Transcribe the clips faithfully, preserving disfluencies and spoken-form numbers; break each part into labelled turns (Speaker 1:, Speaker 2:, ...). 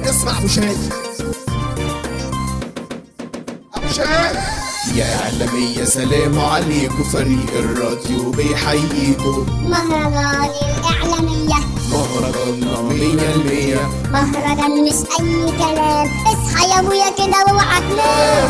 Speaker 1: اسمع ابو شاي، ابو شاي يا إعلامية سلام عليكم، فريق الراديو بيحييكم.
Speaker 2: مهرجان الإعلامية
Speaker 1: مهرجاننا مية المية،
Speaker 2: مهرجان مش أي كلام. اصحى يا ابويا كده واوعى تنام،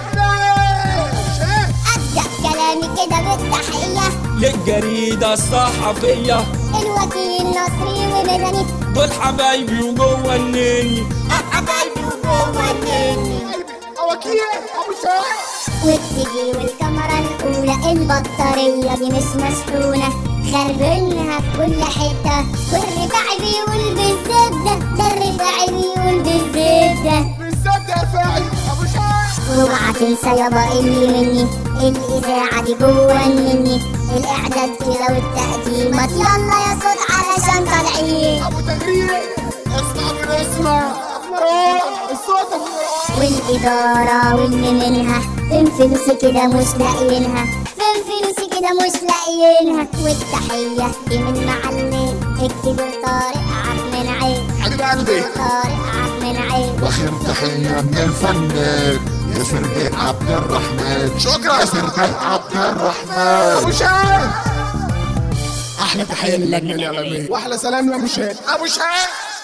Speaker 2: أبدأ كلامي كده بالتحية
Speaker 3: للجريدة الصحفية،
Speaker 2: الوكيل نصري ومدني،
Speaker 3: دول حبايبي وجوه النني،
Speaker 2: حبايبي وجوه النني،
Speaker 1: وكيل ابو شاي.
Speaker 2: وبتيجي والكاميرا الأولى البطارية دي مش مسحونة، خربينها في كل حتة، والرفاعي بيقول بالزبدة، ده الرفاعي بيقول بالزبدة
Speaker 1: بالظبط يا فاعل ابو شاي.
Speaker 2: واوعى تنسى يابا اللي مني، الإذاعة دي جوه النني، الإعداد كده والتقديمات، يلا يا صوت علشان طالعين،
Speaker 1: ابو تغريد اسمع من اسمع الصوت،
Speaker 2: والإدارة واللي منها فين فلوسي كده مش لاقيينها، فين فلوسي كده مش لاقيينها. والتحية دي من معلم الكبير طارق عبد المنعم،
Speaker 1: حبيب قلبي
Speaker 2: طارق عبد المنعم.
Speaker 4: واخر تحية من الفنان ياسر بن عبد الرحمن.
Speaker 1: شكرا
Speaker 4: ياسر بن عبد الرحمن.
Speaker 1: ابو شاي. احلى تحية للجنة الإعلامية واحلى سلام لابو شاي، ابو شاي.